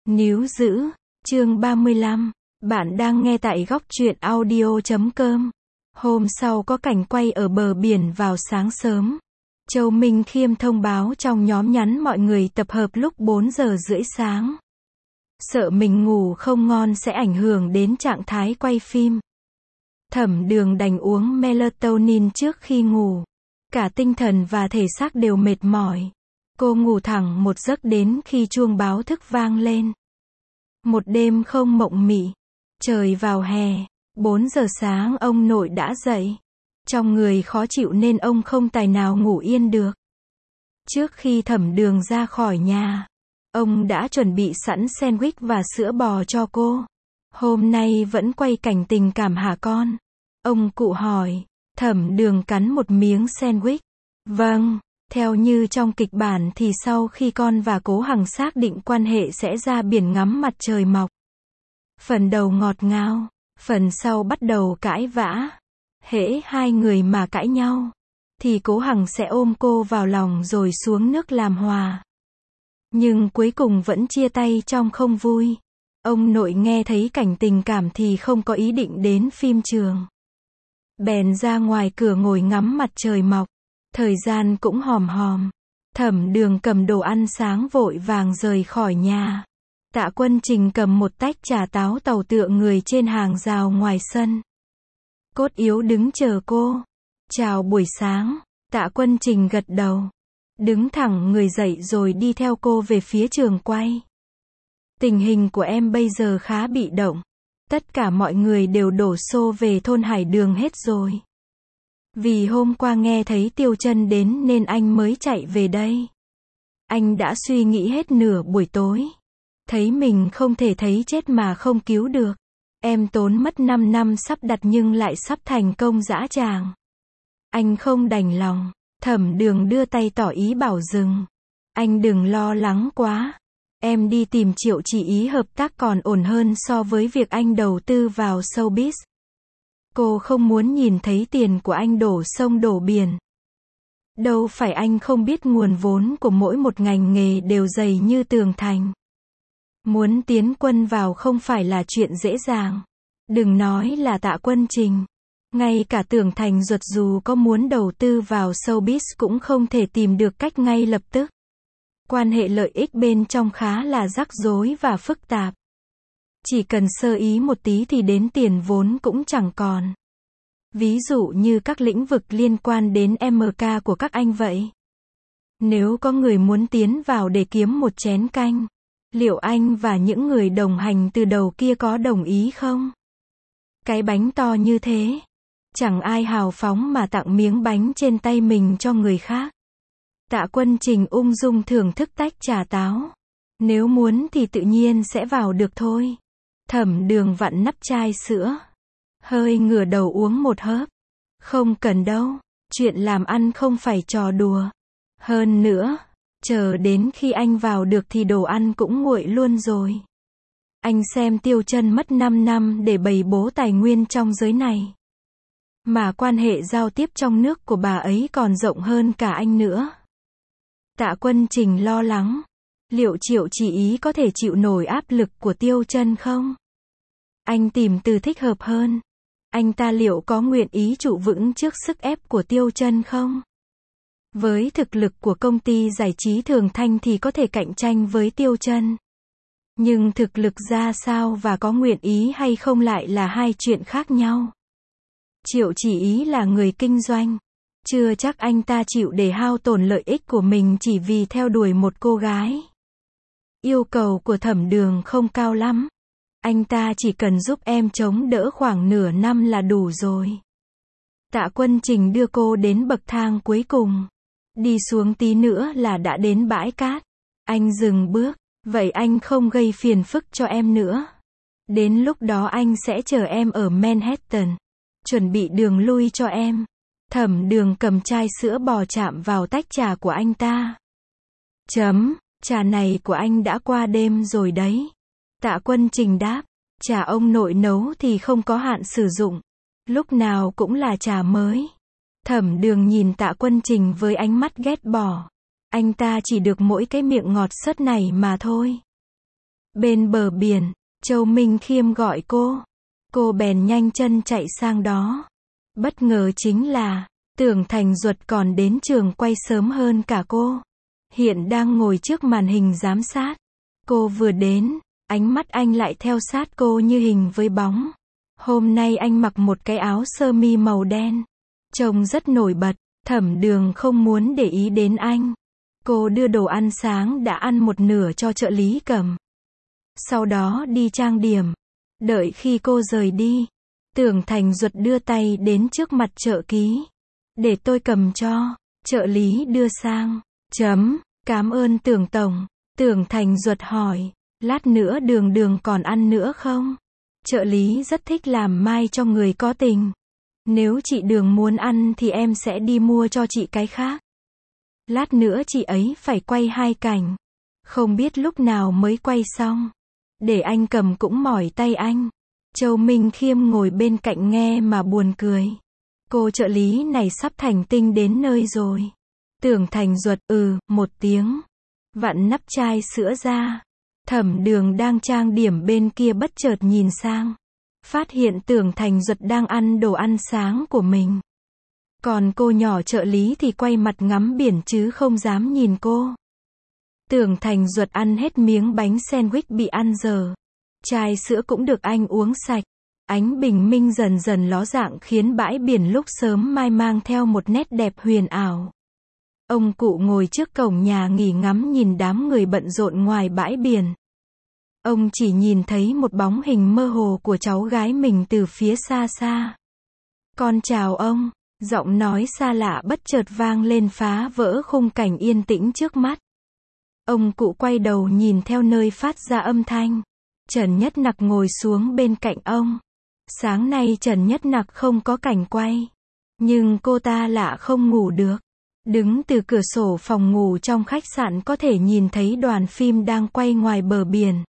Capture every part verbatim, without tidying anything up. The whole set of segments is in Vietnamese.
Níu giữ, chương ba mươi lăm. Bạn đang nghe tại góc truyện audio chấm com. Hôm sau có cảnh quay ở bờ biển vào sáng sớm. Châu Minh Khiêm thông báo trong nhóm nhắn mọi người tập hợp lúc bốn giờ rưỡi sáng. Sợ mình ngủ không ngon sẽ ảnh hưởng đến trạng thái quay phim. Thẩm Đường đành uống melatonin trước khi ngủ. Cả tinh thần và thể xác đều mệt mỏi. Cô ngủ thẳng một giấc đến khi chuông báo thức vang lên. Một đêm không mộng mị. Trời vào hè, bốn giờ sáng ông nội đã dậy. Trong người khó chịu nên ông không tài nào ngủ yên được. Trước khi Thẩm Đường ra khỏi nhà, ông đã chuẩn bị sẵn sandwich và sữa bò cho cô. Hôm nay vẫn quay cảnh tình cảm hả con? Ông cụ hỏi. Thẩm Đường cắn một miếng sandwich. Vâng, theo như trong kịch bản thì sau khi con và Cố Hằng xác định quan hệ sẽ ra biển ngắm mặt trời mọc. Phần đầu ngọt ngào, phần sau bắt đầu cãi vã. Hễ hai người mà cãi nhau, thì Cố Hằng sẽ ôm cô vào lòng rồi xuống nước làm hòa. Nhưng cuối cùng vẫn chia tay trong không vui. Ông nội nghe thấy cảnh tình cảm thì không có ý định đến phim trường. Bèn ra ngoài cửa ngồi ngắm mặt trời mọc. Thời gian cũng hòm hòm. Thẩm Đường cầm đồ ăn sáng vội vàng rời khỏi nhà. Tạ Quân Trình cầm một tách trà táo tàu tựa người trên hàng rào ngoài sân. Cốt Yếu đứng chờ cô. Chào buổi sáng. Tạ Quân Trình gật đầu. Đứng thẳng người dậy rồi đi theo cô về phía trường quay. Tình hình của em bây giờ khá bị động. Tất cả mọi người đều đổ xô về thôn Hải Đường hết rồi. Vì hôm qua nghe thấy Tiêu Chân đến nên anh mới chạy về đây. Anh đã suy nghĩ hết nửa buổi tối. Thấy mình không thể thấy chết mà không cứu được. Em tốn mất năm năm sắp đặt nhưng lại sắp thành công dã tràng. Anh không đành lòng. Thẩm Đường đưa tay tỏ ý bảo dừng. Anh đừng lo lắng quá. Em đi tìm Triệu Chỉ Ý hợp tác còn ổn hơn so với việc anh đầu tư vào showbiz. Cô không muốn nhìn thấy tiền của anh đổ sông đổ biển. Đâu phải anh không biết nguồn vốn của mỗi một ngành nghề đều dày như tường thành. Muốn tiến quân vào không phải là chuyện dễ dàng. Đừng nói là Tạ Quân Trình. Ngay cả Tưởng Thành Duật dù có muốn đầu tư vào showbiz cũng không thể tìm được cách ngay lập tức. Quan hệ lợi ích bên trong khá là rắc rối và phức tạp. Chỉ cần sơ ý một tí thì đến tiền vốn cũng chẳng còn. Ví dụ như các lĩnh vực liên quan đến em ca của các anh vậy. Nếu có người muốn tiến vào để kiếm một chén canh, liệu anh và những người đồng hành từ đầu kia có đồng ý không? Cái bánh to như thế, chẳng ai hào phóng mà tặng miếng bánh trên tay mình cho người khác. Tạ Quân Trình ung dung thưởng thức tách trà táo. Nếu muốn thì tự nhiên sẽ vào được thôi. Thẩm Đường vặn nắp chai sữa. Hơi ngửa đầu uống một hớp. Không cần đâu. Chuyện làm ăn không phải trò đùa. Hơn nữa, chờ đến khi anh vào được thì đồ ăn cũng nguội luôn rồi. Anh xem Tiêu Chân mất năm năm để bày bố tài nguyên trong giới này. Mà quan hệ giao tiếp trong nước của bà ấy còn rộng hơn cả anh nữa. Tạ Quân Trình lo lắng. Liệu Triệu Chỉ Ý có thể chịu nổi áp lực của Tiêu Chân không? Anh tìm từ thích hợp hơn. Anh ta liệu có nguyện ý trụ vững trước sức ép của Tiêu Chân không? Với thực lực của công ty giải trí Thường Thanh thì có thể cạnh tranh với Tiêu Chân. Nhưng thực lực ra sao và có nguyện ý hay không lại là hai chuyện khác nhau. Triệu Chỉ Ý là người kinh doanh. Chưa chắc anh ta chịu để hao tổn lợi ích của mình chỉ vì theo đuổi một cô gái. Yêu cầu của Thẩm Đường không cao lắm. Anh ta chỉ cần giúp em chống đỡ khoảng nửa năm là đủ rồi. Tạ Quân Trình đưa cô đến bậc thang cuối cùng. Đi xuống tí nữa là đã đến bãi cát. Anh dừng bước. Vậy anh không gây phiền phức cho em nữa. Đến lúc đó anh sẽ chờ em ở Manhattan. Chuẩn bị đường lui cho em. Thẩm Đường cầm chai sữa bò chạm vào tách trà của anh ta. Chấm, trà này của anh đã qua đêm rồi đấy. Tạ Quân Trình đáp. Trà ông nội nấu thì không có hạn sử dụng. Lúc nào cũng là trà mới. Thẩm Đường nhìn Tạ Quân Trình với ánh mắt ghét bỏ. Anh ta chỉ được mỗi cái miệng ngọt sớt này mà thôi. Bên bờ biển, Châu Minh Khiêm gọi cô. Cô bèn nhanh chân chạy sang đó. Bất ngờ chính là, Tưởng Thành Duật còn đến trường quay sớm hơn cả cô. Hiện đang ngồi trước màn hình giám sát. Cô vừa đến, ánh mắt anh lại theo sát cô như hình với bóng. Hôm nay anh mặc một cái áo sơ mi màu đen. Trông rất nổi bật, Thẩm Đường không muốn để ý đến anh. Cô đưa đồ ăn sáng đã ăn một nửa cho trợ lý cầm. Sau đó đi trang điểm. Đợi khi cô rời đi, Tưởng Thành Duật đưa tay đến trước mặt trợ lý. Để tôi cầm cho. Trợ lý đưa sang. Chấm, cảm ơn Tưởng Tổng. Tưởng Thành Duật hỏi, lát nữa Đường Đường còn ăn nữa không? Trợ lý rất thích làm mai cho người có tình. Nếu chị Đường muốn ăn thì em sẽ đi mua cho chị cái khác. Lát nữa chị ấy phải quay hai cảnh. Không biết lúc nào mới quay xong. Để anh cầm cũng mỏi tay anh. Châu Minh Khiêm ngồi bên cạnh nghe mà buồn cười. Cô trợ lý này sắp thành tinh đến nơi rồi. Tưởng Thành Duật, ừ, một tiếng. Vặn nắp chai sữa ra. Thẩm Đường đang trang điểm bên kia bất chợt nhìn sang. Phát hiện Tưởng Thành Duật đang ăn đồ ăn sáng của mình. Còn cô nhỏ trợ lý thì quay mặt ngắm biển chứ không dám nhìn cô. Tưởng Thành Duật ăn hết miếng bánh sandwich bị ăn dở. Chai sữa cũng được anh uống sạch. Ánh bình minh dần dần ló dạng khiến bãi biển lúc sớm mai mang theo một nét đẹp huyền ảo. Ông cụ ngồi trước cổng nhà nghỉ ngắm nhìn đám người bận rộn ngoài bãi biển. Ông chỉ nhìn thấy một bóng hình mơ hồ của cháu gái mình từ phía xa xa. Con chào ông, giọng nói xa lạ bất chợt vang lên phá vỡ khung cảnh yên tĩnh trước mắt. Ông cụ quay đầu nhìn theo nơi phát ra âm thanh. Trần Nhất Nặc ngồi xuống bên cạnh ông. Sáng nay Trần Nhất Nặc không có cảnh quay. Nhưng cô ta lạ không ngủ được. Đứng từ cửa sổ phòng ngủ trong khách sạn có thể nhìn thấy đoàn phim đang quay ngoài bờ biển.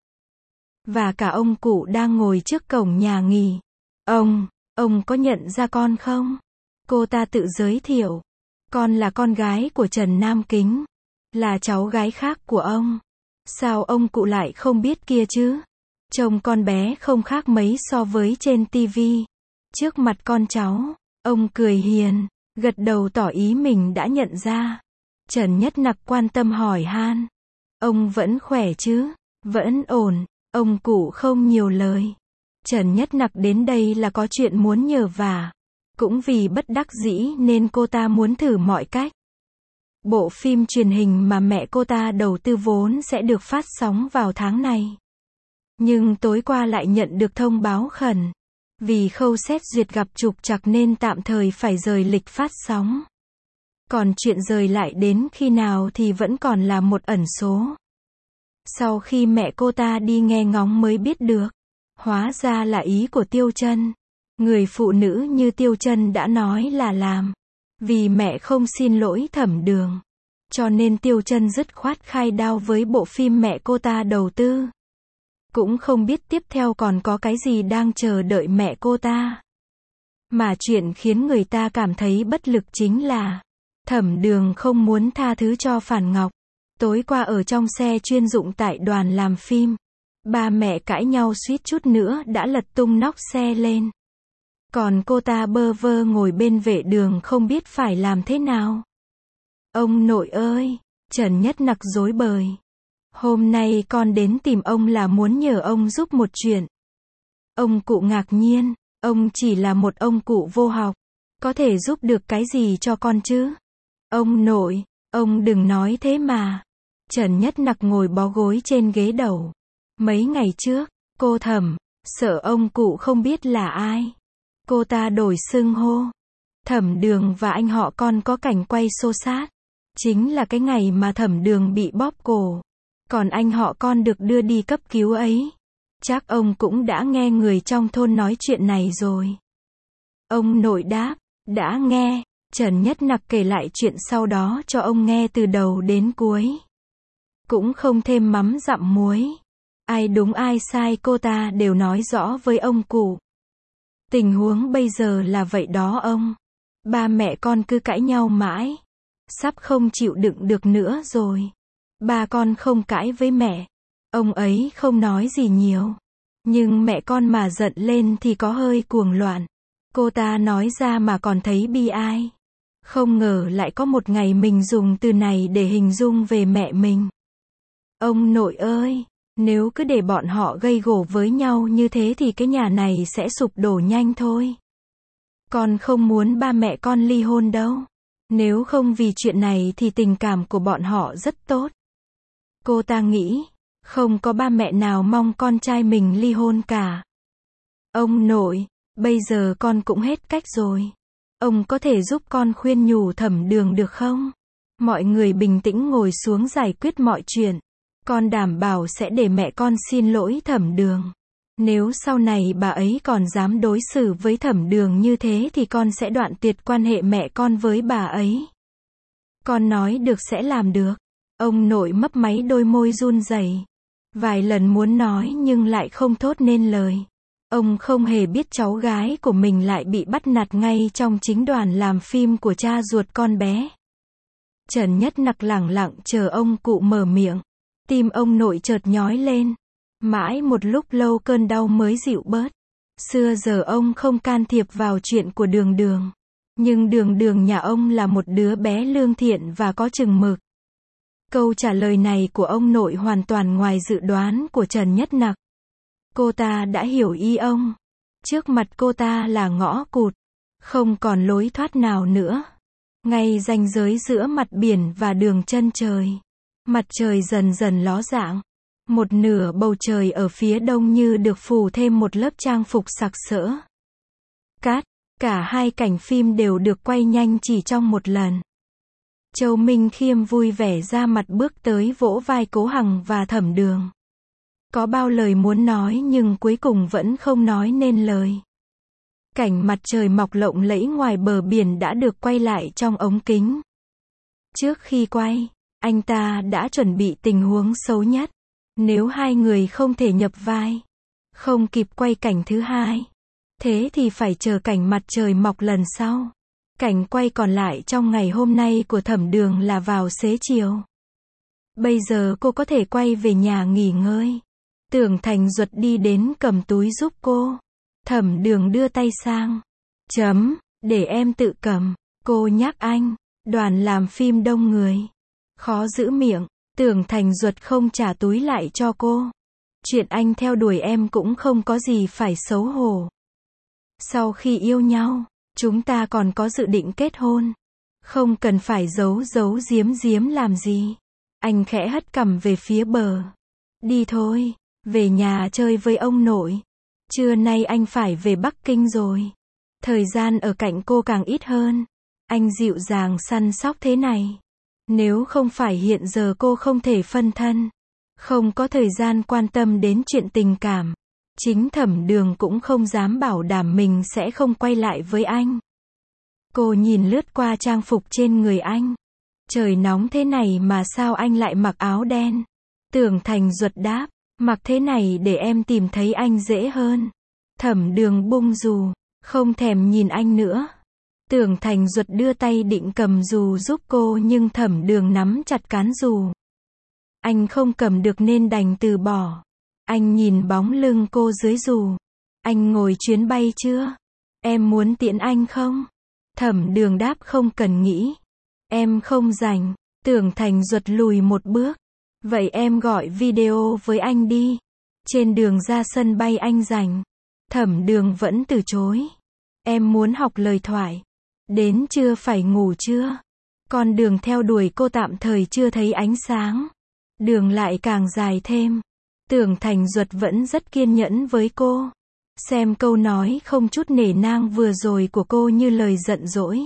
Và cả ông cụ đang ngồi trước cổng nhà nghỉ. Ông, ông có nhận ra con không? Cô ta tự giới thiệu. Con là con gái của Trần Nam Kính. Là cháu gái khác của ông. Sao ông cụ lại không biết kia chứ? Trông con bé không khác mấy so với trên tivi. Trước mặt con cháu, ông cười hiền, gật đầu tỏ ý mình đã nhận ra. Trần Nhất Nặc quan tâm hỏi han. Ông vẫn khỏe chứ? Vẫn ổn. Ông cụ không nhiều lời. Trần Nhất Nặc đến đây là có chuyện muốn nhờ vả. Cũng vì bất đắc dĩ nên cô ta muốn thử mọi cách. Bộ phim truyền hình mà mẹ cô ta đầu tư vốn sẽ được phát sóng vào tháng này. Nhưng tối qua lại nhận được thông báo khẩn. Vì khâu xét duyệt gặp trục trặc nên tạm thời phải rời lịch phát sóng. Còn chuyện rời lại đến khi nào thì vẫn còn là một ẩn số. Sau khi mẹ cô ta đi nghe ngóng mới biết được. Hóa ra là ý của Tiêu Chân. Người phụ nữ như Tiêu Chân đã nói là làm. Vì mẹ không xin lỗi Thẩm Đường. Cho nên Tiêu Chân dứt khoát khai đao với bộ phim mẹ cô ta đầu tư. Cũng không biết tiếp theo còn có cái gì đang chờ đợi mẹ cô ta. Mà chuyện khiến người ta cảm thấy bất lực chính là Thẩm Đường không muốn tha thứ cho Phản Ngọc. Tối qua ở trong xe chuyên dụng tại đoàn làm phim, ba mẹ cãi nhau suýt chút nữa đã lật tung nóc xe lên. Còn cô ta bơ vơ ngồi bên vệ đường không biết phải làm thế nào. Ông nội ơi, Trần Nhất Nặc rối bời. Hôm nay con đến tìm ông là muốn nhờ ông giúp một chuyện. Ông cụ ngạc nhiên, ông chỉ là một ông cụ vô học. Có thể giúp được cái gì cho con chứ? Ông nội, ông đừng nói thế mà. Trần Nhất Nặc ngồi bó gối trên ghế đầu. Mấy ngày trước, cô Thẩm, sợ ông cụ không biết là ai. Cô ta đổi xưng hô. Thẩm Đường và anh họ con có cảnh quay xô xát. Chính là cái ngày mà Thẩm Đường bị bóp cổ. Còn anh họ con được đưa đi cấp cứu ấy. Chắc ông cũng đã nghe người trong thôn nói chuyện này rồi. Ông nội đáp, đã nghe. Trần Nhất Nặc kể lại chuyện sau đó cho ông nghe từ đầu đến cuối. Cũng không thêm mắm dặm muối. Ai đúng ai sai cô ta đều nói rõ với ông cụ. Tình huống bây giờ là vậy đó ông. Ba mẹ con cứ cãi nhau mãi. Sắp không chịu đựng được nữa rồi. Ba con không cãi với mẹ. Ông ấy không nói gì nhiều. Nhưng mẹ con mà giận lên thì có hơi cuồng loạn. Cô ta nói ra mà còn thấy bi ai. Không ngờ lại có một ngày mình dùng từ này để hình dung về mẹ mình. Ông nội ơi, nếu cứ để bọn họ gây gổ với nhau như thế thì cái nhà này sẽ sụp đổ nhanh thôi. Con không muốn ba mẹ con ly hôn đâu. Nếu không vì chuyện này thì tình cảm của bọn họ rất tốt. Cô ta nghĩ, không có ba mẹ nào mong con trai mình ly hôn cả. Ông nội, bây giờ con cũng hết cách rồi. Ông có thể giúp con khuyên nhủ Thẩm Đường được không? Mọi người bình tĩnh ngồi xuống giải quyết mọi chuyện. Con đảm bảo sẽ để mẹ con xin lỗi Thẩm Đường. Nếu sau này bà ấy còn dám đối xử với Thẩm Đường như thế thì con sẽ đoạn tuyệt quan hệ mẹ con với bà ấy. Con nói được sẽ làm được. Ông nội mấp máy đôi môi run rẩy. Vài lần muốn nói nhưng lại không thốt nên lời. Ông không hề biết cháu gái của mình lại bị bắt nạt ngay trong chính đoàn làm phim của cha ruột con bé. Trần Nhất Nặc lẳng lặng chờ ông cụ mở miệng. Tim ông nội chợt nhói lên. Mãi một lúc lâu cơn đau mới dịu bớt. Xưa giờ ông không can thiệp vào chuyện của Đường Đường. Nhưng Đường Đường nhà ông là một đứa bé lương thiện và có chừng mực. Câu trả lời này của ông nội hoàn toàn ngoài dự đoán của Trần Nhất Nặc. Cô ta đã hiểu ý ông. Trước mặt cô ta là ngõ cụt. Không còn lối thoát nào nữa. Ngay ranh giới giữa mặt biển và đường chân trời. Mặt trời dần dần ló dạng. Một nửa bầu trời ở phía đông như được phủ thêm một lớp trang phục sặc sỡ. Cát, cả hai cảnh phim đều được quay nhanh chỉ trong một lần. Châu Minh Khiêm vui vẻ ra mặt bước tới vỗ vai Cố Hằng và Thẩm Đường. Có bao lời muốn nói nhưng cuối cùng vẫn không nói nên lời. Cảnh mặt trời mọc lộng lẫy ngoài bờ biển đã được quay lại trong ống kính. Trước khi quay, anh ta đã chuẩn bị tình huống xấu nhất. Nếu hai người không thể nhập vai, không kịp quay cảnh thứ hai, thế thì phải chờ cảnh mặt trời mọc lần sau. Cảnh quay còn lại trong ngày hôm nay của Thẩm Đường là vào xế chiều. Bây giờ cô có thể quay về nhà nghỉ ngơi. Tưởng Thành Duật đi đến cầm túi giúp cô. Thẩm Đường đưa tay sang. Chấm, để em tự cầm. Cô nhắc anh. Đoàn làm phim đông người. Khó giữ miệng. Tưởng Thành Duật không trả túi lại cho cô. Chuyện anh theo đuổi em cũng không có gì phải xấu hổ. Sau khi yêu nhau, chúng ta còn có dự định kết hôn. Không cần phải giấu giấu giếm giếm làm gì. Anh khẽ hất cằm về phía bờ. Đi thôi, về nhà chơi với ông nội. Trưa nay anh phải về Bắc Kinh rồi. Thời gian ở cạnh cô càng ít hơn. Anh dịu dàng săn sóc thế này. Nếu không phải hiện giờ cô không thể phân thân, không có thời gian quan tâm đến chuyện tình cảm, chính Thẩm Đường cũng không dám bảo đảm mình sẽ không quay lại với anh. Cô nhìn lướt qua trang phục trên người anh. Trời nóng thế này mà sao anh lại mặc áo đen? Tưởng Thành Duật đáp, mặc thế này để em tìm thấy anh dễ hơn. Thẩm Đường bung dù, không thèm nhìn anh nữa. Tưởng Thành Duật đưa tay định cầm dù giúp cô nhưng Thẩm Đường nắm chặt cán dù. Anh không cầm được nên đành từ bỏ. Anh nhìn bóng lưng cô dưới dù. Anh ngồi chuyến bay chưa? Em muốn tiễn anh không? Thẩm Đường đáp không cần nghĩ. Em không rảnh. Tưởng Thành Duật lùi một bước. Vậy em gọi video với anh đi. Trên đường ra sân bay anh rảnh. Thẩm Đường vẫn từ chối. Em muốn học lời thoại. Đến trưa phải ngủ chưa? Con đường theo đuổi cô tạm thời chưa thấy ánh sáng. Đường lại càng dài thêm. Tưởng Thành Duật vẫn rất kiên nhẫn với cô. Xem câu nói không chút nể nang vừa rồi của cô như lời giận dỗi.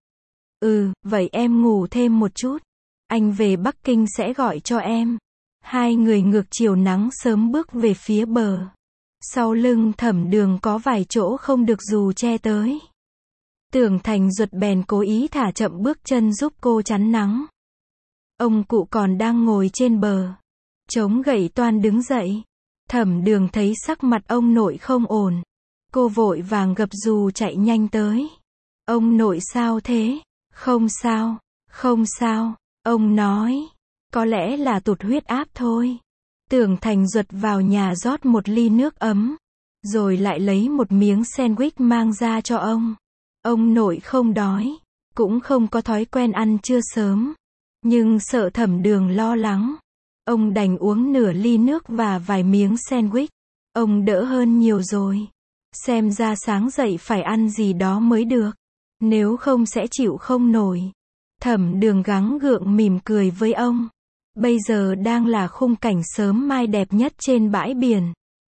Ừ, vậy em ngủ thêm một chút. Anh về Bắc Kinh sẽ gọi cho em. Hai người ngược chiều nắng sớm bước về phía bờ. Sau lưng Thẩm Đường có vài chỗ không được dù che tới. Tưởng Thành Duật bèn cố ý thả chậm bước chân giúp cô chắn nắng. Ông cụ còn đang ngồi trên bờ. Chống gậy toan đứng dậy. Thẩm Đường thấy sắc mặt ông nội không ổn. Cô vội vàng gập dù chạy nhanh tới. Ông nội sao thế? Không sao, không sao. Ông nói. Có lẽ là tụt huyết áp thôi. Tưởng Thành Duật vào nhà rót một ly nước ấm, rồi lại lấy một miếng sandwich mang ra cho ông. Ông nội không đói, cũng không có thói quen ăn trưa sớm, nhưng sợ Thẩm Đường lo lắng, ông đành uống nửa ly nước và vài miếng sandwich. Ông đỡ hơn nhiều rồi. Xem ra sáng dậy phải ăn gì đó mới được, nếu không sẽ chịu không nổi. Thẩm Đường gắng gượng mỉm cười với ông. Bây giờ đang là khung cảnh sớm mai đẹp nhất trên bãi biển.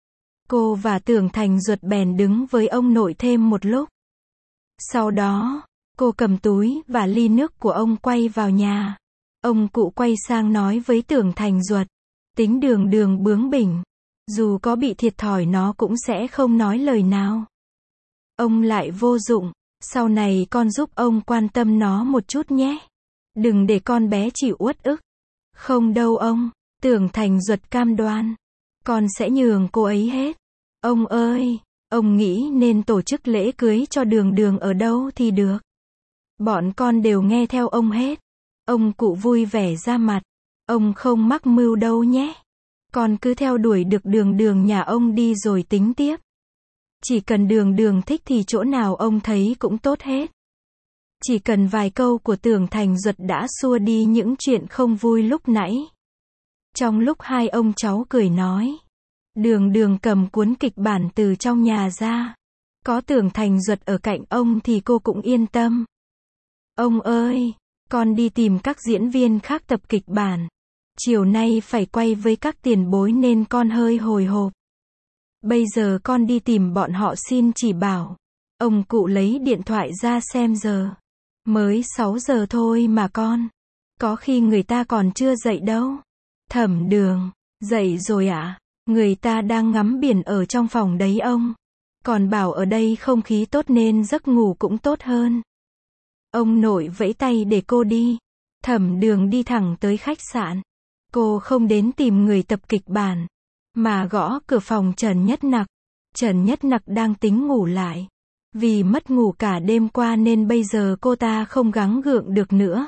Cô và Tưởng Thành Duật bèn đứng với ông nội thêm một lúc. Sau đó, cô cầm túi và ly nước của ông quay vào nhà. Ông cụ quay sang nói với Tưởng Thành Duật, tính Đường Đường bướng bỉnh, dù có bị thiệt thòi nó cũng sẽ không nói lời nào. Ông lại vô dụng, sau này con giúp ông quan tâm nó một chút nhé. Đừng để con bé chịu uất ức. Không đâu ông, Tưởng Thành Duật cam đoan. Con sẽ nhường cô ấy hết. Ông ơi, ông nghĩ nên tổ chức lễ cưới cho Đường Đường ở đâu thì được. Bọn con đều nghe theo ông hết. Ông cụ vui vẻ ra mặt. Ông không mắc mưu đâu nhé. Con cứ theo đuổi được Đường Đường nhà ông đi rồi tính tiếp. Chỉ cần Đường Đường thích thì chỗ nào ông thấy cũng tốt hết. Chỉ cần vài câu của Tưởng Thành Duật đã xua đi những chuyện không vui lúc nãy. Trong lúc hai ông cháu cười nói, Đường Đường cầm cuốn kịch bản từ trong nhà ra. Có Tưởng Thành Duật ở cạnh ông thì cô cũng yên tâm. Ông ơi, con đi tìm các diễn viên khác tập kịch bản. Chiều nay phải quay với các tiền bối nên con hơi hồi hộp. Bây giờ con đi tìm bọn họ xin chỉ bảo. Ông cụ lấy điện thoại ra xem giờ. Mới sáu giờ thôi mà con. Có khi người ta còn chưa dậy đâu. Thẩm Đường, dậy rồi ạ? À? Người ta đang ngắm biển ở trong phòng đấy ông. Còn bảo ở đây không khí tốt nên giấc ngủ cũng tốt hơn. Ông nội vẫy tay để cô đi. Thẩm Đường đi thẳng tới khách sạn. Cô không đến tìm người tập kịch bản, mà gõ cửa phòng Trần Nhất Nặc. Trần Nhất Nặc đang tính ngủ lại. Vì mất ngủ cả đêm qua nên bây giờ cô ta không gắng gượng được nữa.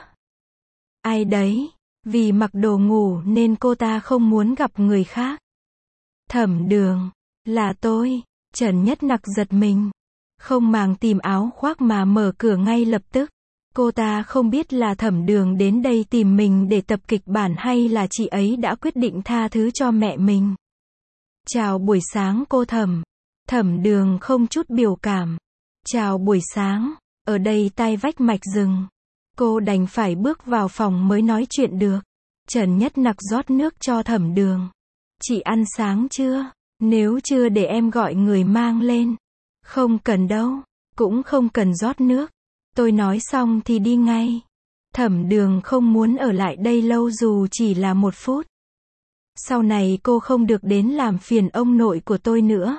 Ai đấy? Vì mặc đồ ngủ nên cô ta không muốn gặp người khác. Thẩm Đường, là tôi. Trần Nhất Nặc giật mình. Không màng tìm áo khoác mà mở cửa ngay lập tức. Cô ta không biết là Thẩm Đường đến đây tìm mình để tập kịch bản hay là chị ấy đã quyết định tha thứ cho mẹ mình. Chào buổi sáng cô Thẩm. Thẩm Đường không chút biểu cảm. Chào buổi sáng. Ở đây tai vách mạch rừng. Cô đành phải bước vào phòng mới nói chuyện được. Trần Nhất Nặc rót nước cho Thẩm Đường. Chị ăn sáng chưa? Nếu chưa để em gọi người mang lên. Không cần đâu. Cũng không cần rót nước. Tôi nói xong thì đi ngay. Thẩm Đường không muốn ở lại đây lâu dù chỉ là một phút. Sau này cô không được đến làm phiền ông nội của tôi nữa.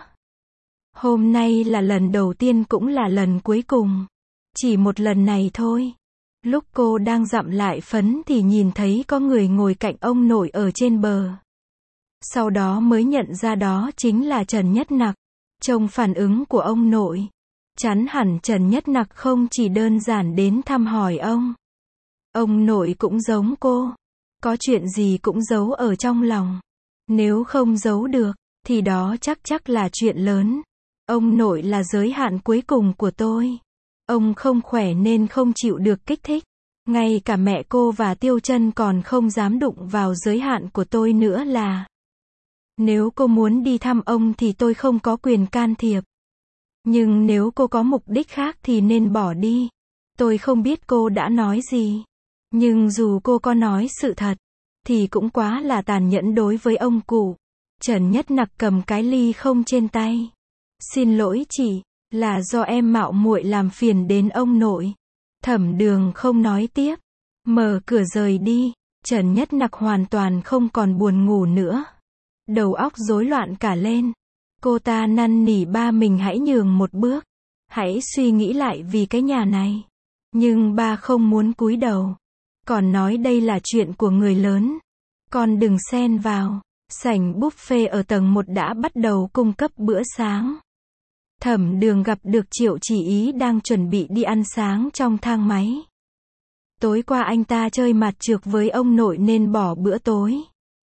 Hôm nay là lần đầu tiên cũng là lần cuối cùng. Chỉ một lần này thôi. Lúc cô đang dặm lại phấn thì nhìn thấy có người ngồi cạnh ông nội ở trên bờ. Sau đó mới nhận ra đó chính là Trần Nhất Nặc. Trông phản ứng của ông nội, chắn hẳn Trần Nhất Nặc không chỉ đơn giản đến thăm hỏi ông. Ông nội cũng giống cô. Có chuyện gì cũng giấu ở trong lòng. Nếu không giấu được, thì đó chắc chắc là chuyện lớn. Ông nội là giới hạn cuối cùng của tôi. Ông không khỏe nên không chịu được kích thích. Ngay cả mẹ cô và Tiêu Chân còn không dám đụng vào giới hạn của tôi nữa là. Nếu cô muốn đi thăm ông thì tôi không có quyền can thiệp. Nhưng nếu cô có mục đích khác thì nên bỏ đi. Tôi không biết cô đã nói gì. Nhưng dù cô có nói sự thật, thì cũng quá là tàn nhẫn đối với ông cụ. Trần Nhất Nặc cầm cái ly không trên tay. Xin lỗi chị, là do em mạo muội làm phiền đến ông nội. Thẩm Đường không nói tiếp. Mở cửa rời đi. Trần Nhất Nặc hoàn toàn không còn buồn ngủ nữa. Đầu óc rối loạn cả lên. Cô ta năn nỉ ba mình hãy nhường một bước. Hãy suy nghĩ lại vì cái nhà này. Nhưng ba không muốn cúi đầu. Còn nói đây là chuyện của người lớn. Con đừng xen vào. Sảnh buffet ở tầng một đã bắt đầu cung cấp bữa sáng. Thẩm Đường gặp được Triệu Chỉ Ý đang chuẩn bị đi ăn sáng trong thang máy. Tối qua anh ta chơi mặt trược với ông nội nên bỏ bữa tối.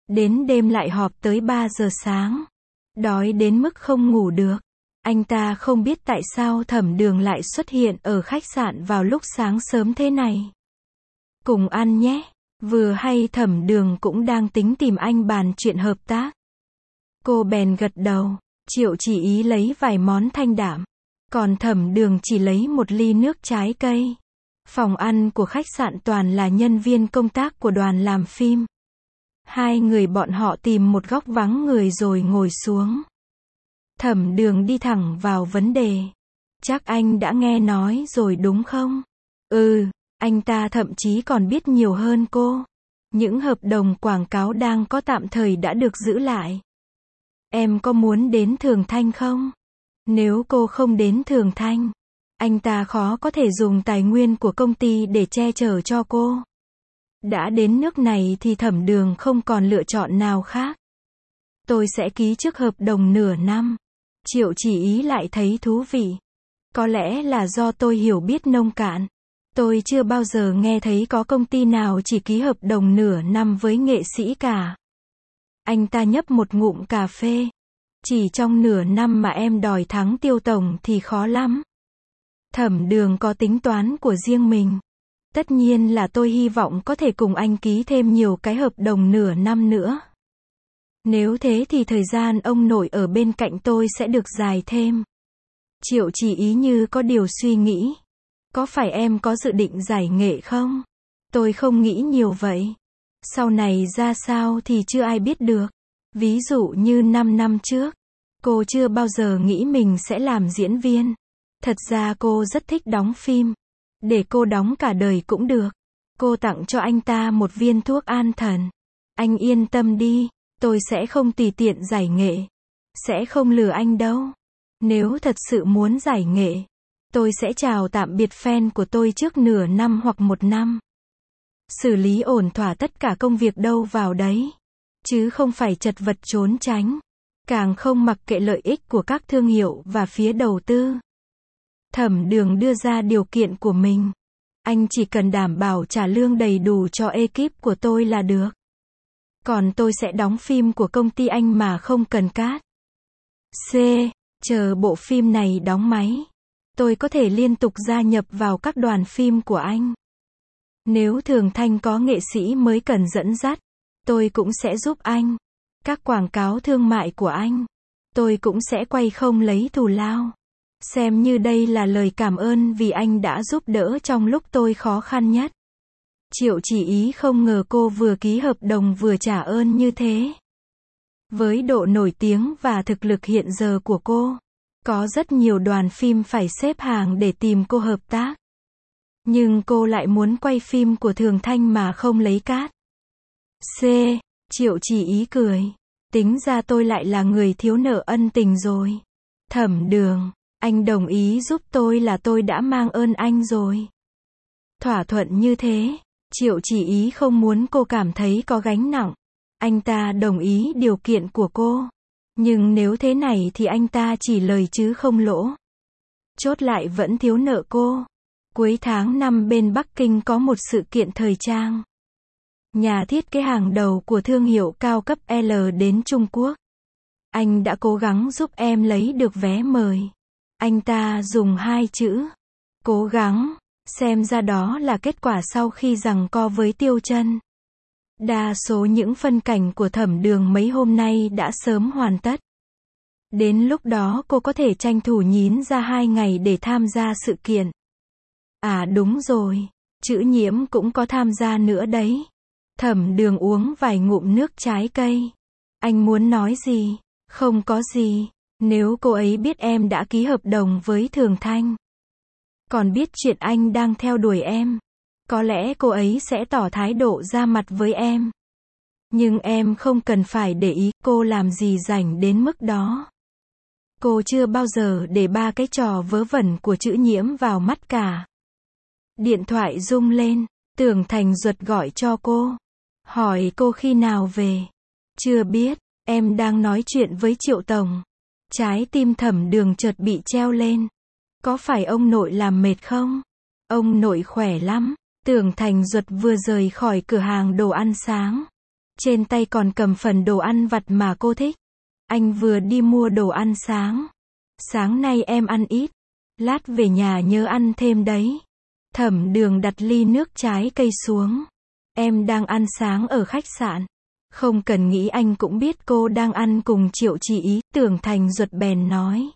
Đến đêm lại họp tới ba giờ sáng. Đói đến mức không ngủ được. Anh ta không biết tại sao Thẩm Đường lại xuất hiện ở khách sạn vào lúc sáng sớm thế này. Cùng ăn nhé. Vừa hay Thẩm Đường cũng đang tính tìm anh bàn chuyện hợp tác. Cô bèn gật đầu. Triệu Chỉ Ý lấy vài món thanh đạm. Còn Thẩm Đường chỉ lấy một ly nước trái cây. Phòng ăn của khách sạn toàn là nhân viên công tác của đoàn làm phim. Hai người bọn họ tìm một góc vắng người rồi ngồi xuống. Thẩm Đường đi thẳng vào vấn đề. Chắc anh đã nghe nói rồi đúng không? Ừ, anh ta thậm chí còn biết nhiều hơn cô. Những hợp đồng quảng cáo đang có tạm thời đã được giữ lại. Em có muốn đến Thường Thanh không? Nếu cô không đến Thường Thanh, anh ta khó có thể dùng tài nguyên của công ty để che chở cho cô. Đã đến nước này thì Thẩm Đường không còn lựa chọn nào khác. Tôi sẽ ký trước hợp đồng nửa năm. Triệu Chỉ Ý lại thấy thú vị. Có lẽ là do tôi hiểu biết nông cạn. Tôi chưa bao giờ nghe thấy có công ty nào chỉ ký hợp đồng nửa năm với nghệ sĩ cả. Anh ta nhấp một ngụm cà phê. Chỉ trong nửa năm mà em đòi thắng Tiêu tổng thì khó lắm. Thẩm Đường có tính toán của riêng mình. Tất nhiên là tôi hy vọng có thể cùng anh ký thêm nhiều cái hợp đồng nửa năm nữa. Nếu thế thì thời gian ông nội ở bên cạnh tôi sẽ được dài thêm. Triệu Chỉ Ý như có điều suy nghĩ. Có phải em có dự định giải nghệ không? Tôi không nghĩ nhiều vậy. Sau này ra sao thì chưa ai biết được. Ví dụ như năm năm trước, cô chưa bao giờ nghĩ mình sẽ làm diễn viên. Thật ra cô rất thích đóng phim. Để cô đóng cả đời cũng được. Cô tặng cho anh ta một viên thuốc an thần. Anh yên tâm đi, tôi sẽ không tùy tiện giải nghệ. Sẽ không lừa anh đâu. Nếu thật sự muốn giải nghệ, tôi sẽ chào tạm biệt fan của tôi trước nửa năm hoặc một năm. Xử lý ổn thỏa tất cả công việc đâu vào đấy. Chứ không phải chật vật trốn tránh. Càng không mặc kệ lợi ích của các thương hiệu và phía đầu tư. Thẩm Đường đưa ra điều kiện của mình. Anh chỉ cần đảm bảo trả lương đầy đủ cho ekip của tôi là được. Còn tôi sẽ đóng phim của công ty anh mà không cần cát. C. Chờ bộ phim này đóng máy. Tôi có thể liên tục gia nhập vào các đoàn phim của anh. Nếu Thường Thanh có nghệ sĩ mới cần dẫn dắt, tôi cũng sẽ giúp anh. Các quảng cáo thương mại của anh, tôi cũng sẽ quay không lấy thù lao. Xem như đây là lời cảm ơn vì anh đã giúp đỡ trong lúc tôi khó khăn nhất. Triệu Chỉ Ý không ngờ cô vừa ký hợp đồng vừa trả ơn như thế. Với độ nổi tiếng và thực lực hiện giờ của cô, có rất nhiều đoàn phim phải xếp hàng để tìm cô hợp tác. Nhưng cô lại muốn quay phim của Thường Thanh mà không lấy cát. C. Triệu Chỉ Ý cười. Tính ra tôi lại là người thiếu nợ ân tình rồi. Thẩm Đường, anh đồng ý giúp tôi là tôi đã mang ơn anh rồi. Thỏa thuận như thế, Triệu Chỉ Ý không muốn cô cảm thấy có gánh nặng. Anh ta đồng ý điều kiện của cô. Nhưng nếu thế này thì anh ta chỉ lời chứ không lỗ. Chốt lại vẫn thiếu nợ cô. Cuối tháng năm bên Bắc Kinh có một sự kiện thời trang. Nhà thiết kế hàng đầu của thương hiệu cao cấp L đến Trung Quốc. Anh đã cố gắng giúp em lấy được vé mời. Anh ta dùng hai chữ cố gắng, xem ra đó là kết quả sau khi giằng co với Tiêu Chân. Đa số những phân cảnh của Thẩm Đường mấy hôm nay đã sớm hoàn tất. Đến lúc đó cô có thể tranh thủ nhín ra hai ngày để tham gia sự kiện. À đúng rồi, Chữ Nhiễm cũng có tham gia nữa đấy. Thẩm Đường uống vài ngụm nước trái cây. Anh muốn nói gì? Không có gì. Nếu cô ấy biết em đã ký hợp đồng với Thường Thanh, còn biết chuyện anh đang theo đuổi em, có lẽ cô ấy sẽ tỏ thái độ ra mặt với em. Nhưng em không cần phải để ý cô làm gì rảnh đến mức đó. Cô chưa bao giờ để ba cái trò vớ vẩn của Chữ Nhiễm vào mắt cả. Điện thoại rung lên, Tưởng Thành Duật gọi cho cô. Hỏi cô khi nào về. Chưa biết, em đang nói chuyện với Triệu Tổng. Trái tim Thẩm Đường chợt bị treo lên. Có phải ông nội làm mệt không? Ông nội khỏe lắm. Tưởng Thành Duật vừa rời khỏi cửa hàng đồ ăn sáng. Trên tay còn cầm phần đồ ăn vặt mà cô thích. Anh vừa đi mua đồ ăn sáng. Sáng nay em ăn ít. Lát về nhà nhớ ăn thêm đấy. Thẩm Đường đặt ly nước trái cây xuống. Em đang ăn sáng ở khách sạn. Không cần nghĩ anh cũng biết cô đang ăn cùng Triệu Chỉ Ý, Tưởng Thành Duật bèn nói.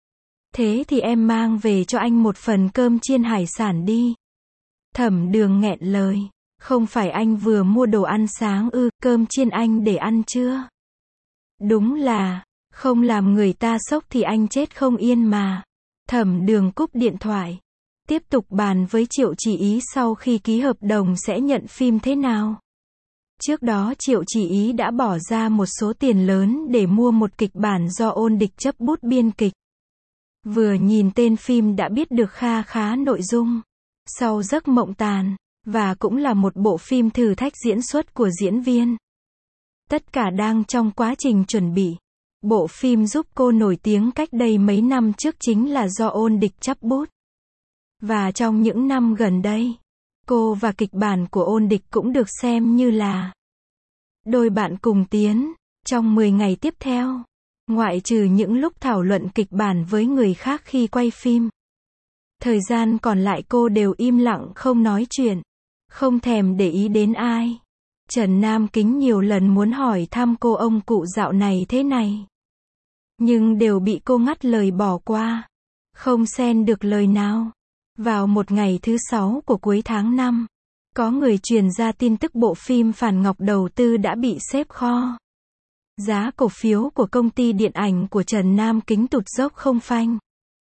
Thế thì em mang về cho anh một phần cơm chiên hải sản đi. Thẩm Đường nghẹn lời. Không phải anh vừa mua đồ ăn sáng ư, cơm chiên anh để ăn chưa? Đúng là, không làm người ta sốc thì anh chết không yên mà. Thẩm Đường cúp điện thoại. Tiếp tục bàn với Triệu Chỉ Ý sau khi ký hợp đồng sẽ nhận phim thế nào. Trước đó Triệu Chỉ Ý đã bỏ ra một số tiền lớn để mua một kịch bản do Ôn Địch chấp bút biên kịch. Vừa nhìn tên phim đã biết được kha khá nội dung. Sau Giấc Mộng Tàn, và cũng là một bộ phim thử thách diễn xuất của diễn viên. Tất cả đang trong quá trình chuẩn bị. Bộ phim giúp cô nổi tiếng cách đây mấy năm trước chính là do Ôn Địch chấp bút. Và trong những năm gần đây, cô và kịch bản của Ôn Địch cũng được xem như là đôi bạn cùng tiến. Trong mười ngày tiếp theo, ngoại trừ những lúc thảo luận kịch bản với người khác khi quay phim, thời gian còn lại cô đều im lặng không nói chuyện, không thèm để ý đến ai. Trần Nam Kính nhiều lần muốn hỏi thăm cô ông cụ dạo này thế này, nhưng đều bị cô ngắt lời bỏ qua, không xen được lời nào. Vào một ngày thứ sáu của cuối tháng năm, có người truyền ra tin tức bộ phim Phản Ngọc đầu tư đã bị xếp kho. Giá cổ phiếu của công ty điện ảnh của Trần Nam Kính tụt dốc không phanh.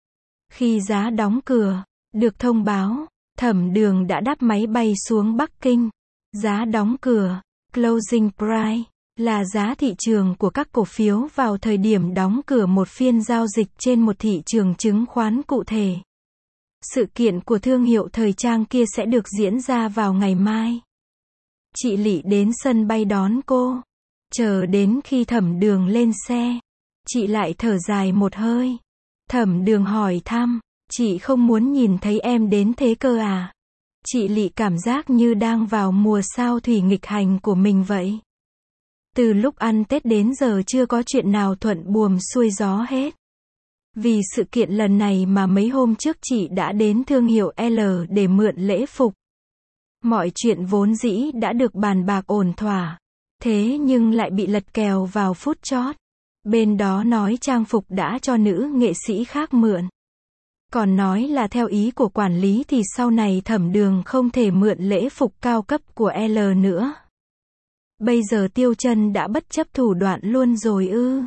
Khi giá đóng cửa được thông báo, Thẩm Đường đã đáp máy bay xuống Bắc Kinh. Giá đóng cửa, closing price, là giá thị trường của các cổ phiếu vào thời điểm đóng cửa một phiên giao dịch trên một thị trường chứng khoán cụ thể. Sự kiện của thương hiệu thời trang kia sẽ được diễn ra vào ngày mai. Chị Lị đến sân bay đón cô. Chờ đến khi Thẩm Đường lên xe, chị lại thở dài một hơi. Thẩm Đường hỏi thăm, chị không muốn nhìn thấy em đến thế cơ à? Chị Lị cảm giác như đang vào mùa sao thủy nghịch hành của mình vậy. Từ lúc ăn Tết đến giờ chưa có chuyện nào thuận buồm xuôi gió hết. Vì sự kiện lần này mà mấy hôm trước chị đã đến thương hiệu L để mượn lễ phục. Mọi chuyện vốn dĩ đã được bàn bạc ổn thỏa. Thế nhưng lại bị lật kèo vào phút chót. Bên đó nói trang phục đã cho nữ nghệ sĩ khác mượn. Còn nói là theo ý của quản lý thì sau này Thẩm Đường không thể mượn lễ phục cao cấp của L nữa. Bây giờ Tiêu Chân đã bất chấp thủ đoạn luôn rồi ư?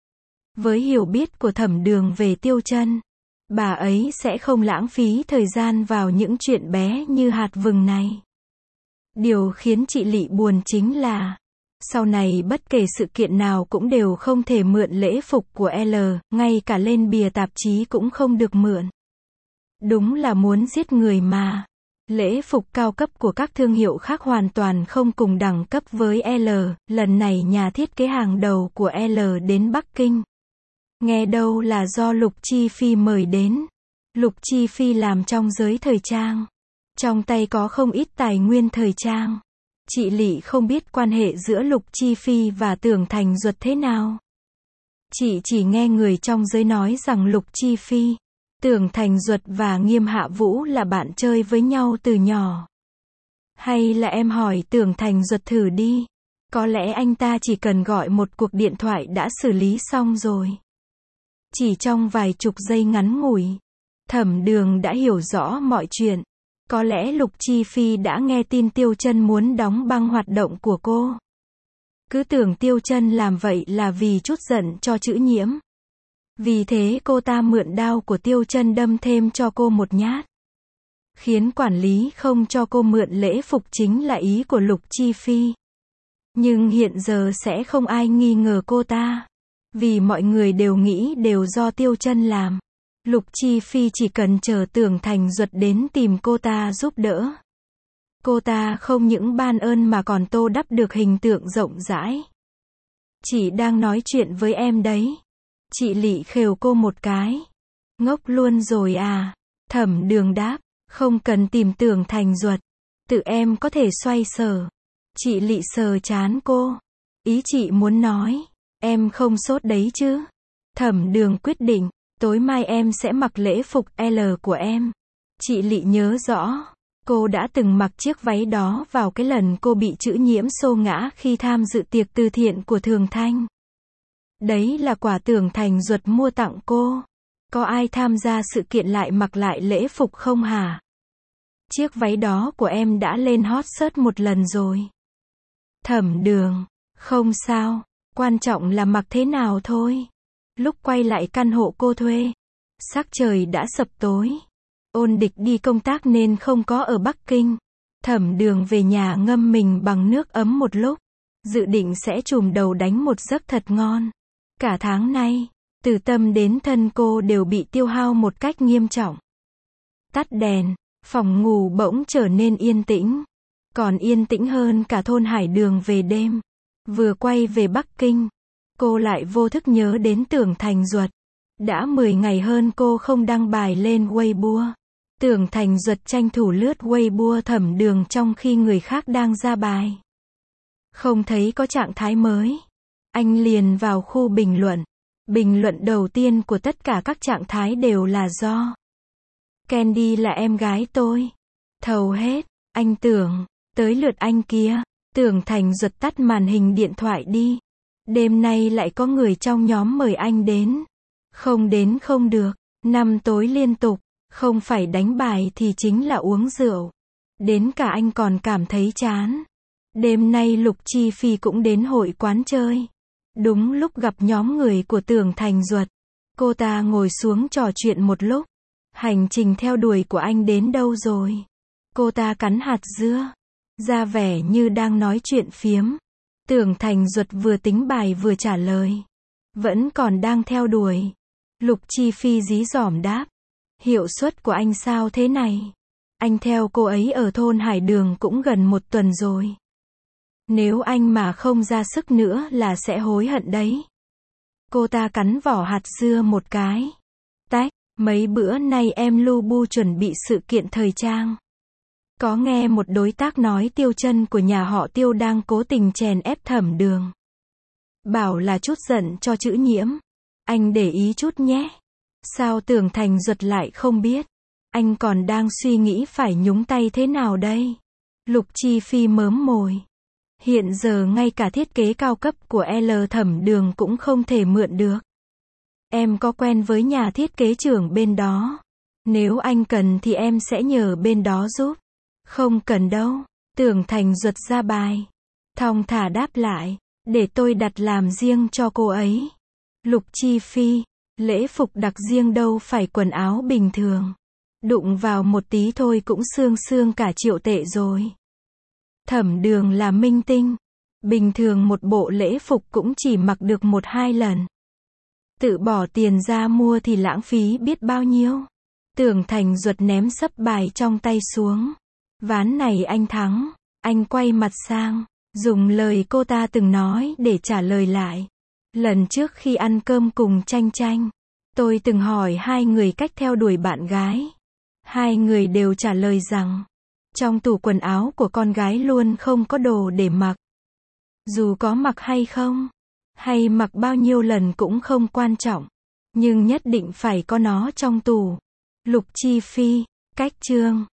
Với hiểu biết của Thẩm Đường về Tiêu Chân, bà ấy sẽ không lãng phí thời gian vào những chuyện bé như hạt vừng này. Điều khiến chị Lị buồn chính là, sau này bất kể sự kiện nào cũng đều không thể mượn lễ phục của L, ngay cả lên bìa tạp chí cũng không được mượn. Đúng là muốn giết người mà. Lễ phục cao cấp của các thương hiệu khác hoàn toàn không cùng đẳng cấp với L, lần này nhà thiết kế hàng đầu của L đến Bắc Kinh. Nghe đâu là do Lục Chi Phi mời đến. Lục Chi Phi làm trong giới thời trang. Trong tay có không ít tài nguyên thời trang. Chị Lị không biết quan hệ giữa Lục Chi Phi và Tưởng Thành Duật thế nào. Chị chỉ nghe người trong giới nói rằng Lục Chi Phi, Tưởng Thành Duật và Nghiêm Hạ Vũ là bạn chơi với nhau từ nhỏ. Hay là em hỏi Tưởng Thành Duật thử đi. Có lẽ anh ta chỉ cần gọi một cuộc điện thoại đã xử lý xong rồi. Chỉ trong vài chục giây ngắn ngủi, Thẩm Đường đã hiểu rõ mọi chuyện. Có lẽ Lục Chi Phi đã nghe tin Tiêu Chân muốn đóng băng hoạt động của cô. Cứ tưởng Tiêu Chân làm vậy là vì chút giận cho Chữ Nhiễm. Vì thế cô ta mượn đao của Tiêu Chân đâm thêm cho cô một nhát. Khiến quản lý không cho cô mượn lễ phục chính là ý của Lục Chi Phi. Nhưng hiện giờ sẽ không ai nghi ngờ cô ta. Vì mọi người đều nghĩ đều do Tiêu Chân làm. Lục Chi Phi chỉ cần chờ Tưởng Thành Duật đến tìm cô ta giúp đỡ. Cô ta không những ban ơn mà còn tô đắp được hình tượng rộng rãi. Chị đang nói chuyện với em đấy. Chị Lị khều cô một cái. Ngốc luôn rồi à? Thẩm Đường đáp, không cần tìm Tưởng Thành Duật. Tự em có thể xoay sở. Chị Lị sờ trán cô. Ý chị muốn nói, em không sốt đấy chứ? Thẩm Đường quyết định, tối mai em sẽ mặc lễ phục L của em. Chị Lị nhớ rõ, cô đã từng mặc chiếc váy đó vào cái lần cô bị chữ nhiễm xô ngã khi tham dự tiệc từ thiện của Thường Thanh. Đấy là quà Tưởng Thành Duật mua tặng cô. Có ai tham gia sự kiện lại mặc lại lễ phục không hả? Chiếc váy đó của em đã lên hot search một lần rồi. Thẩm Đường, không sao, quan trọng là mặc thế nào thôi. Lúc quay lại căn hộ cô thuê, sắc trời đã sập tối. Ôn Địch đi công tác nên không có ở Bắc Kinh. Thẩm Đường về nhà ngâm mình bằng nước ấm một lúc, dự định sẽ trùm đầu đánh một giấc thật ngon. Cả tháng nay, từ tâm đến thân cô đều bị tiêu hao một cách nghiêm trọng. Tắt đèn, phòng ngủ bỗng trở nên yên tĩnh. Còn yên tĩnh hơn cả thôn Hải Đường về đêm. Vừa quay về Bắc Kinh, cô lại vô thức nhớ đến Tưởng Thành Duật. Đã mười ngày hơn cô không đăng bài lên Weibo. Tưởng Thành Duật tranh thủ lướt Weibo Thẩm Đường trong khi người khác đang ra bài. Không thấy có trạng thái mới, anh liền vào khu bình luận. Bình luận đầu tiên của tất cả các trạng thái đều là do Candy là em gái tôi. Thầu hết, anh Tưởng, tới lượt anh kia. Tưởng Thành Duật tắt màn hình điện thoại đi. Đêm nay lại có người trong nhóm mời anh đến. Không đến không được, năm tối liên tục, không phải đánh bài thì chính là uống rượu. Đến cả anh còn cảm thấy chán. Đêm nay Lục Chi Phi cũng đến hội quán chơi. Đúng lúc gặp nhóm người của Tưởng Thành Duật. Cô ta ngồi xuống trò chuyện một lúc. Hành trình theo đuổi của anh đến đâu rồi? Cô ta cắn hạt dưa, ra vẻ như đang nói chuyện phiếm. Tưởng Thành Duật vừa tính bài vừa trả lời. Vẫn còn đang theo đuổi. Lục Chi Phi dí dỏm đáp. Hiệu suất của anh sao thế này? Anh theo cô ấy ở thôn Hải Đường cũng gần một tuần rồi. Nếu anh mà không ra sức nữa là sẽ hối hận đấy. Cô ta cắn vỏ hạt dưa một cái. Tách, mấy bữa nay em lu bu chuẩn bị sự kiện thời trang. Có nghe một đối tác nói Tiêu Chân của nhà họ Tiêu đang cố tình chèn ép Thẩm Đường. Bảo là chút giận cho chữ nhiễm. Anh để ý chút nhé. Sao Tưởng Thành Duật lại không biết? Anh còn đang suy nghĩ phải nhúng tay thế nào đây? Lục Chi Phi mớm mồi. Hiện giờ ngay cả thiết kế cao cấp của L Thẩm Đường cũng không thể mượn được. Em có quen với nhà thiết kế trưởng bên đó. Nếu anh cần thì em sẽ nhờ bên đó giúp. Không cần đâu. Tưởng Thành Duật ra bài. Thong thả đáp lại. Để tôi đặt làm riêng cho cô ấy. Lục Chi Phi. Lễ phục đặc riêng đâu phải quần áo bình thường. Đụng vào một tí thôi cũng xương xương cả triệu tệ rồi. Thẩm Đường là minh tinh. Bình thường một bộ lễ phục cũng chỉ mặc được một hai lần. Tự bỏ tiền ra mua thì lãng phí biết bao nhiêu. Tưởng Thành Duật ném sấp bài trong tay xuống. Ván này anh thắng. Anh quay mặt sang, dùng lời cô ta từng nói để trả lời lại. Lần trước khi ăn cơm cùng Tranh Tranh, tôi từng hỏi hai người cách theo đuổi bạn gái. Hai người đều trả lời rằng, trong tủ quần áo của con gái luôn không có đồ để mặc. Dù có mặc hay không, hay mặc bao nhiêu lần cũng không quan trọng. Nhưng nhất định phải có nó trong tủ. Lục Chi Phi, cách chương.